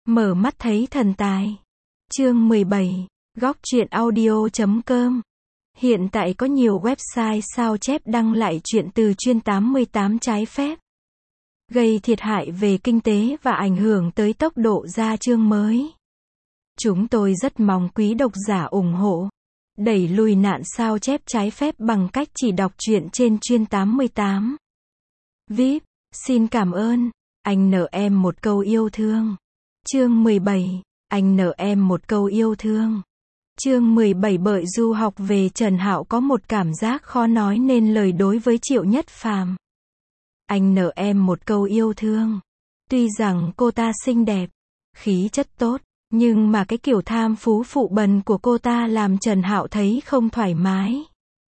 Mở mắt thấy thần tài. Chương 17. Góc truyện audio.com. Hiện tại có nhiều website sao chép đăng lại chuyện từ chuyên 88 trái phép, gây thiệt hại về kinh tế và ảnh hưởng tới tốc độ ra chương mới. Chúng tôi rất mong quý độc giả ủng hộ, đẩy lùi nạn sao chép trái phép bằng cách chỉ đọc truyện trên chuyên 88. VIP, xin cảm ơn. Anh nợ em một câu yêu thương. Chương 17. Anh nợ em một câu yêu thương. Chương 17. Bởi du học về, Trần Hạo có một cảm giác khó nói nên lời đối với Triệu Nhất Phàm. Anh nợ em một câu yêu thương. Tuy rằng cô ta xinh đẹp, khí chất tốt, nhưng mà cái kiểu tham phú phụ bần của cô ta làm Trần Hạo thấy không thoải mái.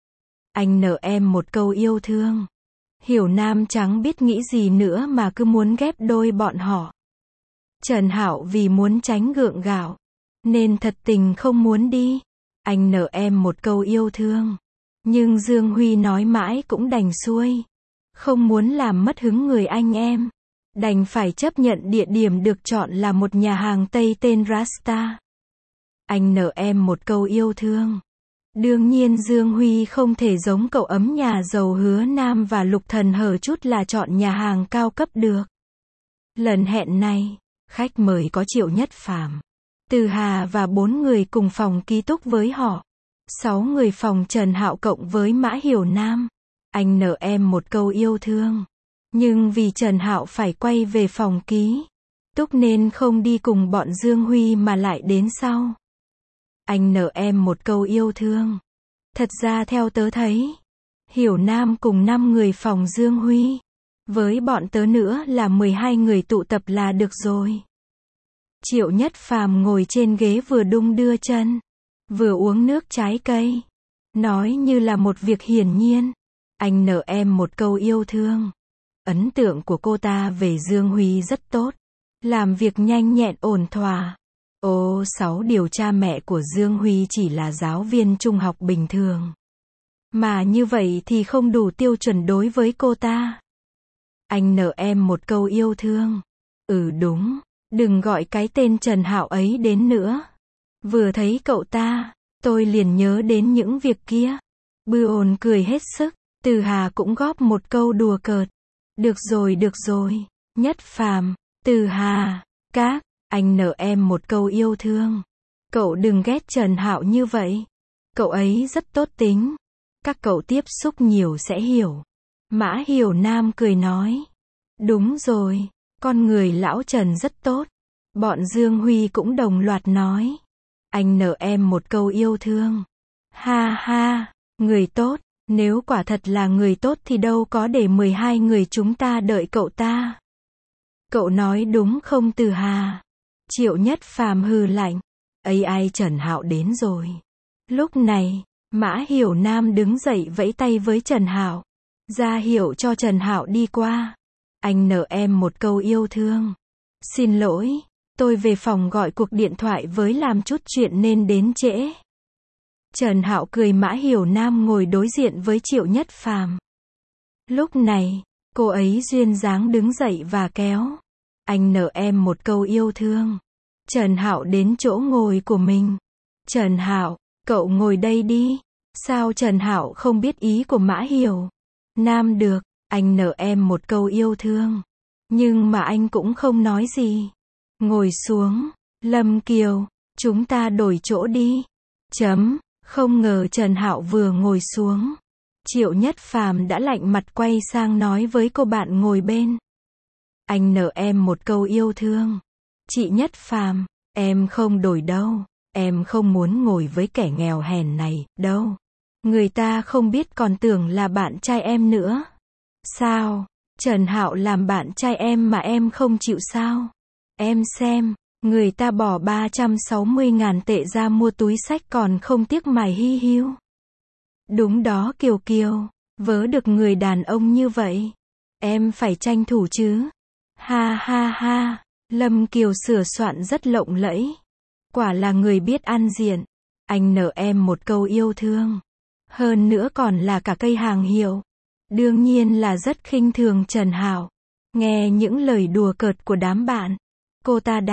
Anh nợ em một câu yêu thương. Hiểu Nam chẳng biết nghĩ gì nữa mà cứ muốn ghép đôi bọn họ. Trần Hạo vì muốn tránh gượng gạo, nên thật tình không muốn đi. Anh nợ em một câu yêu thương. Nhưng Dương Huy nói mãi cũng đành xuôi. Không muốn làm mất hứng người anh em, đành phải chấp nhận địa điểm được chọn là một nhà hàng Tây tên Rasta. Anh nợ em một câu yêu thương. Đương nhiên Dương Huy không thể giống cậu ấm nhà giàu Hứa Nam và Lục Thần hở chút là chọn nhà hàng cao cấp được. Lần hẹn này, khách mời có Triệu Nhất Phàm, Từ Hà và 4 người cùng phòng ký túc với họ. 6 người phòng Trần Hạo cộng với Mã Hiểu Nam. Anh nợ em một câu yêu thương. Nhưng vì Trần Hạo phải quay về phòng ký túc nên không đi cùng bọn Dương Huy mà lại đến sau. Anh nợ em một câu yêu thương. Thật ra theo tớ thấy, Hiểu Nam cùng 5 người phòng Dương Huy, với bọn tớ nữa là 12 người tụ tập là được rồi. Triệu Nhất Phàm ngồi trên ghế vừa đung đưa chân, vừa uống nước trái cây, nói như là một việc hiển nhiên. Anh nợ em một câu yêu thương. Ấn tượng của cô ta về Dương Huy rất tốt. Làm việc nhanh nhẹn ổn thỏa. 6 điều cha mẹ của Dương Huy chỉ là giáo viên trung học bình thường. Mà như vậy thì không đủ tiêu chuẩn đối với cô ta. Anh nợ em một câu yêu thương. Đúng, đừng gọi cái tên Trần Hạo ấy đến nữa. Vừa thấy cậu ta, tôi liền nhớ đến những việc kia. Bư ồn cười hết sức. Từ Hà cũng góp một câu đùa cợt. Được rồi, Nhất Phàm, Từ Hà, các, anh nợ em một câu yêu thương. Cậu đừng ghét Trần Hạo như vậy. Cậu ấy rất tốt tính. Các cậu tiếp xúc nhiều sẽ hiểu. Mã Hiểu Nam cười nói. Đúng rồi, con người lão Trần rất tốt. Bọn Dương Huy cũng đồng loạt nói. Anh nợ em một câu yêu thương. Ha ha, người tốt. Nếu quả thật là người tốt thì đâu có để 12 người chúng ta đợi cậu ta. Cậu nói đúng không Từ Hà? Triệu Nhất Phàm hừ lạnh. Ai Trần Hạo đến rồi. Lúc này, Mã Hiểu Nam đứng dậy vẫy tay với Trần Hạo, ra hiệu cho Trần Hạo đi qua. Anh nợ em một câu yêu thương. Xin lỗi, tôi về phòng gọi cuộc điện thoại với làm chút chuyện nên đến trễ. Trần Hạo cười. Mã Hiểu Nam ngồi đối diện với Triệu Nhất Phàm. Lúc này, cô ấy duyên dáng đứng dậy và kéo. Anh nợ em một câu yêu thương. Trần Hạo đến chỗ ngồi của mình. Trần Hạo, cậu ngồi đây đi. Sao Trần Hạo không biết ý của Mã Hiểu Nam được? Anh nợ em một câu yêu thương. Nhưng mà anh cũng không nói gì. Ngồi xuống. Lâm Kiều, chúng ta đổi chỗ đi. Không ngờ Trần Hạo vừa ngồi xuống, Triệu Nhất Phàm đã lạnh mặt quay sang nói với cô bạn ngồi bên. Anh nợ em một câu yêu thương. Chị Nhất Phàm, em không đổi đâu. Em không muốn ngồi với kẻ nghèo hèn này, đâu. Người ta không biết còn tưởng là bạn trai em nữa. Sao? Trần Hạo làm bạn trai em mà em không chịu sao? Em xem. Người ta bỏ 360.000 tệ ra mua túi xách còn không tiếc mài hi hiu. Đúng đó Kiều Kiều, vớ được người đàn ông như vậy, em phải tranh thủ chứ. Ha ha ha, Lâm Kiều sửa soạn rất lộng lẫy. Quả là người biết ăn diện. Anh nợ em một câu yêu thương. Hơn nữa còn là cả cây hàng hiệu. Đương nhiên là rất khinh thường Trần Hạo. Nghe những lời đùa cợt của đám bạn, cô ta đáp.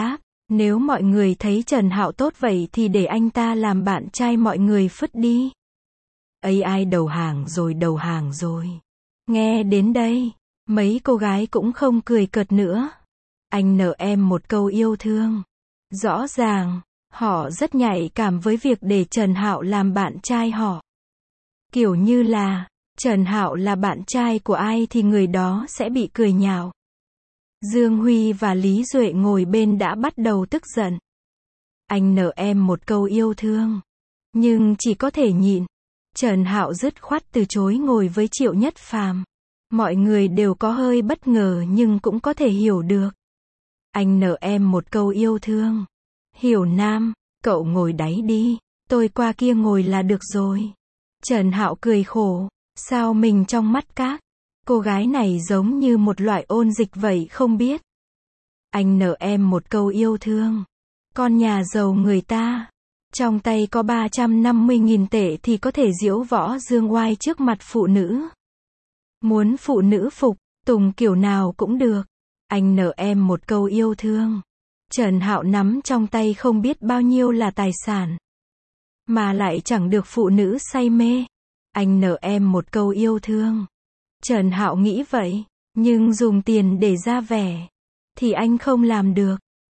Nếu mọi người thấy Trần Hạo tốt vậy thì để anh ta làm bạn trai mọi người phứt đi. AI đầu hàng rồi. Nghe đến đây, mấy cô gái cũng không cười cợt nữa. Anh nợ em một câu yêu thương. Rõ ràng, họ rất nhạy cảm với việc để Trần Hạo làm bạn trai họ. Kiểu như là, Trần Hạo là bạn trai của ai thì người đó sẽ bị cười nhạo. Dương Huy và Lý Duệ ngồi bên đã bắt đầu tức giận. Anh nợ em một câu yêu thương. Nhưng chỉ có thể nhịn. Trần Hạo dứt khoát từ chối ngồi với Triệu Nhất Phàm. Mọi người đều có hơi bất ngờ nhưng cũng có thể hiểu được. Anh nợ em một câu yêu thương. Hiểu Nam, cậu ngồi đáy đi, tôi qua kia ngồi là được rồi. Trần Hạo cười khổ, sao mình trong mắt các cô gái này giống như một loại ôn dịch vậy không biết. Anh nợ em một câu yêu thương. Con nhà giàu người ta, trong tay có 350.000 tệ thì có thể diễu võ dương oai trước mặt phụ nữ. Muốn phụ nữ phục tùng kiểu nào cũng được. Anh nợ em một câu yêu thương. Trần Hạo nắm trong tay không biết bao nhiêu là tài sản, mà lại chẳng được phụ nữ say mê. Anh nợ em một câu yêu thương. Trần Hạo nghĩ vậy, nhưng dùng tiền để ra vẻ thì anh không làm được.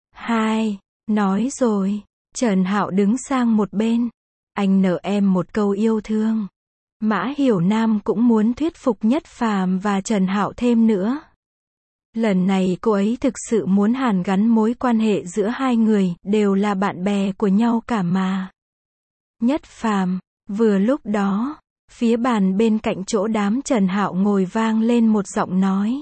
Nói rồi, Trần Hạo đứng sang một bên. Anh nợ em một câu yêu thương. Mã Hiểu Nam cũng muốn thuyết phục Nhất Phàm và Trần Hạo thêm nữa. Lần này cô ấy thực sự muốn hàn gắn mối quan hệ giữa hai người, đều là bạn bè của nhau cả mà. Nhất Phàm, vừa lúc đó, phía bàn bên cạnh chỗ đám Trần Hạo ngồi vang lên một giọng nói.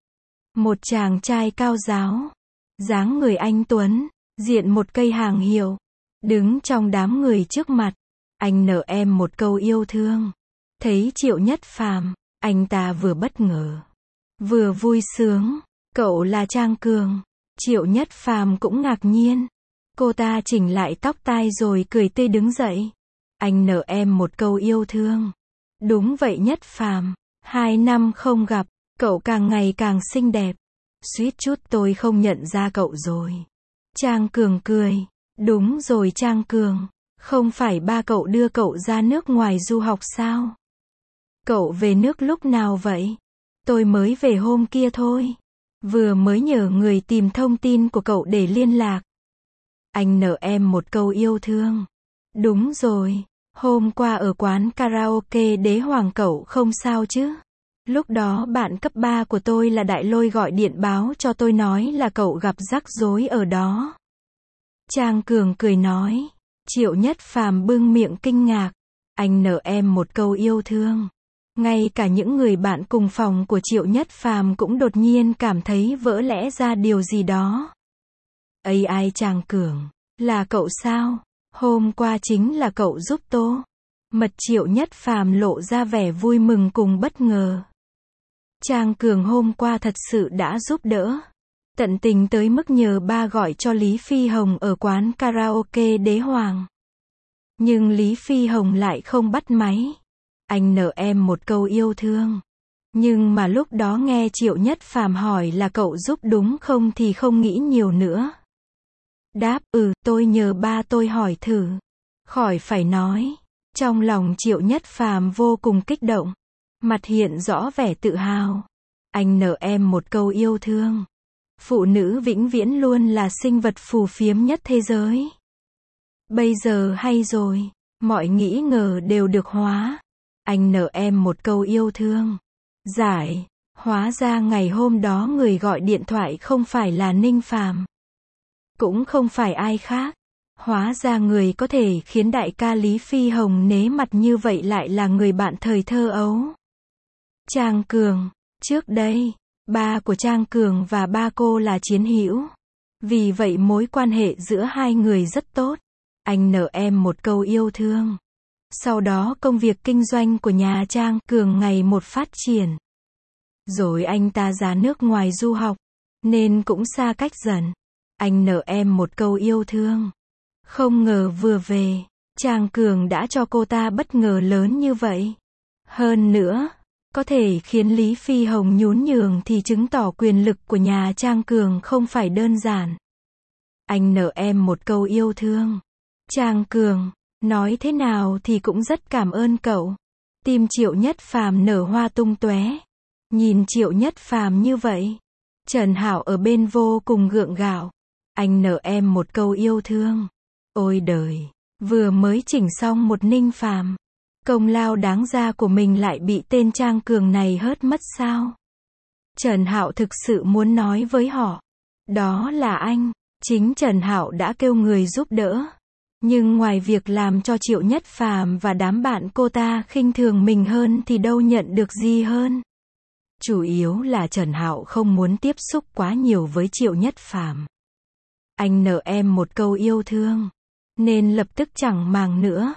Một chàng trai cao ráo, dáng người anh tuấn, diện một cây hàng hiệu, đứng trong đám người trước mặt. Anh nợ em một câu yêu thương. Thấy Triệu Nhất Phàm, anh ta vừa bất ngờ, vừa vui sướng. Cậu là Trang Cường. Triệu Nhất Phàm cũng ngạc nhiên. Cô ta chỉnh lại tóc tai rồi cười tươi đứng dậy. Anh nợ em một câu yêu thương. Đúng vậy Nhất Phàm, 2 năm không gặp, cậu càng ngày càng xinh đẹp. Suýt chút tôi không nhận ra cậu rồi. Trang Cường cười. Đúng rồi Trang Cường, không phải ba cậu đưa cậu ra nước ngoài du học sao? Cậu về nước lúc nào vậy? Tôi mới về hôm kia thôi. Vừa mới nhờ người tìm thông tin của cậu để liên lạc. Anh nợ em một câu yêu thương. Đúng rồi, hôm qua ở quán karaoke Đế Hoàng cậu không sao chứ? Lúc đó bạn cấp 3 của tôi là Đại Lôi gọi điện báo cho tôi nói là cậu gặp rắc rối ở đó. Trang Cường cười nói. Triệu Nhất Phàm bưng miệng kinh ngạc. Anh nợ em một câu yêu thương. Ngay cả những người bạn cùng phòng của Triệu Nhất Phàm cũng đột nhiên cảm thấy vỡ lẽ ra điều gì đó. AI Trang Cường, là cậu sao? Hôm qua chính là cậu giúp Tô. Mật Triệu Nhất Phàm lộ ra vẻ vui mừng cùng bất ngờ. Trang Cường hôm qua thật sự đã giúp đỡ. Tận tình tới mức nhờ ba gọi cho Lý Phi Hồng ở quán karaoke Đế Hoàng. Nhưng Lý Phi Hồng lại không bắt máy. Anh nợ em một câu yêu thương. Nhưng mà lúc đó nghe Triệu Nhất Phàm hỏi là cậu giúp đúng không thì không nghĩ nhiều nữa. Đáp, tôi nhờ ba tôi hỏi thử. Khỏi phải nói. Trong lòng Triệu Nhất Phàm vô cùng kích động. Mặt hiện rõ vẻ tự hào. Anh nợ em một câu yêu thương. Phụ nữ vĩnh viễn luôn là sinh vật phù phiếm nhất thế giới. Bây giờ hay rồi. Mọi nghĩ ngờ đều được hóa. Anh nợ em một câu yêu thương. Giải. Hóa ra ngày hôm đó người gọi điện thoại không phải là Ninh Phàm. Cũng không phải ai khác. Hóa ra người có thể khiến đại ca Lý Phi Hồng nể mặt như vậy lại là người bạn thời thơ ấu. Trang Cường. Trước đây, ba của Trang Cường và ba cô là chiến hữu. Vì vậy mối quan hệ giữa hai người rất tốt. Anh nợ em một câu yêu thương. Sau đó công việc kinh doanh của nhà Trang Cường ngày một phát triển. Rồi anh ta ra nước ngoài du học, nên cũng xa cách dần. Anh nợ em một câu yêu thương. Không ngờ vừa về, Trang Cường đã cho cô ta bất ngờ lớn như vậy. Hơn nữa, có thể khiến Lý Phi Hồng nhún nhường thì chứng tỏ quyền lực của nhà Trang Cường không phải đơn giản. Anh nợ em một câu yêu thương. Trang Cường, nói thế nào thì cũng rất cảm ơn cậu. Tim Triệu Nhất Phàm nở hoa tung tóe. Nhìn Triệu Nhất Phàm như vậy, Trần Hạo ở bên vô cùng gượng gạo. Anh nợ em một câu yêu thương. Ôi đời, vừa mới chỉnh xong một Ninh Phàm, công lao đáng ra của mình lại bị tên Trang Cường này hớt mất sao? Trần Hạo thực sự muốn nói với họ, đó là anh. Chính Trần Hạo đã kêu người giúp đỡ. Nhưng ngoài việc làm cho Triệu Nhất Phàm và đám bạn cô ta khinh thường mình hơn thì đâu nhận được gì hơn. Chủ yếu là Trần Hạo không muốn tiếp xúc quá nhiều với Triệu Nhất Phàm. Anh nợ em một câu yêu thương, nên lập tức chẳng màng nữa.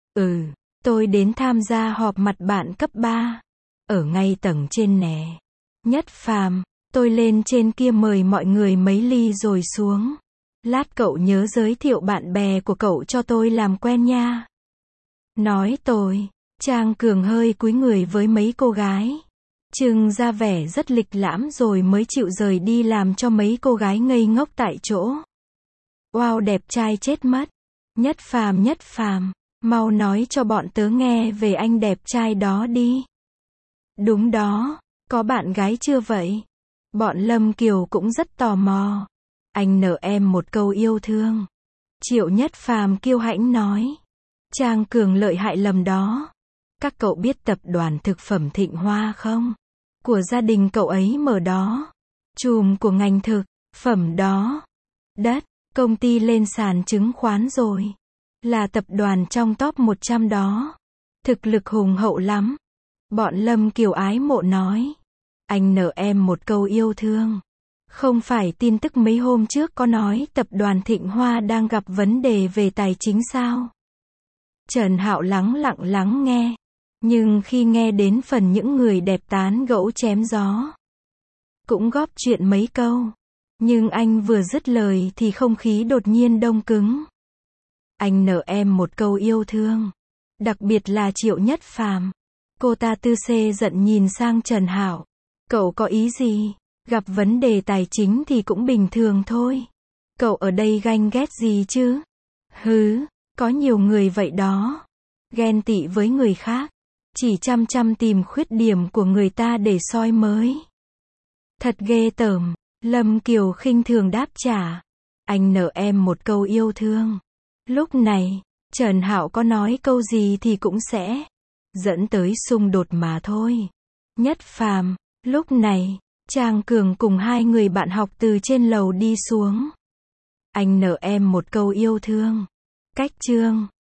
Tôi đến tham gia họp mặt bạn cấp 3, ở ngay tầng trên nè. Nhất Phàm, tôi lên trên kia mời mọi người mấy ly rồi xuống. Lát cậu nhớ giới thiệu bạn bè của cậu cho tôi làm quen nha. Nói tôi, Trang Cường hơi cúi người với mấy cô gái, trưng ra vẻ rất lịch lãm rồi mới chịu rời đi làm cho mấy cô gái ngây ngốc tại chỗ. Wow, đẹp trai chết mất. Nhất Phàm, mau nói cho bọn tớ nghe về anh đẹp trai đó đi. Đúng đó, có bạn gái chưa vậy? Bọn Lâm Kiều cũng rất tò mò. Anh nợ em một câu yêu thương. Triệu Nhất Phàm kiêu hãnh nói. Trang Cường lợi hại lầm đó. Các cậu biết tập đoàn thực phẩm Thịnh Hoa không? Của gia đình cậu ấy mở đó. Chùm của ngành thực phẩm đó. Đất, công ty lên sàn chứng khoán rồi. Là tập đoàn trong top 100 đó. Thực lực hùng hậu lắm. Bọn Lâm Kiều ái mộ nói. Anh nợ em một câu yêu thương. Không phải tin tức mấy hôm trước có nói tập đoàn Thịnh Hoa đang gặp vấn đề về tài chính sao? Trần Hạo lắng nghe. Nhưng khi nghe đến phần những người đẹp tán gẫu chém gió, cũng góp chuyện mấy câu. Nhưng anh vừa dứt lời thì không khí đột nhiên đông cứng. Anh nợ em một câu yêu thương. Đặc biệt là Triệu Nhất Phàm. Cô ta tư xê giận nhìn sang Trần Hạo. Cậu có ý gì? Gặp vấn đề tài chính thì cũng bình thường thôi. Cậu ở đây ganh ghét gì chứ? Có nhiều người vậy đó. Ghen tị với người khác. Chỉ chăm tìm khuyết điểm của người ta để soi mới. Thật ghê tởm. Lâm Kiều khinh thường đáp trả. Anh nợ em một câu yêu thương. Lúc này, Trần Hạo có nói câu gì thì cũng sẽ dẫn tới xung đột mà thôi. Nhất Phàm, lúc này, Trang Cường cùng hai người bạn học từ trên lầu đi xuống. Anh nợ em một câu yêu thương. Cách chương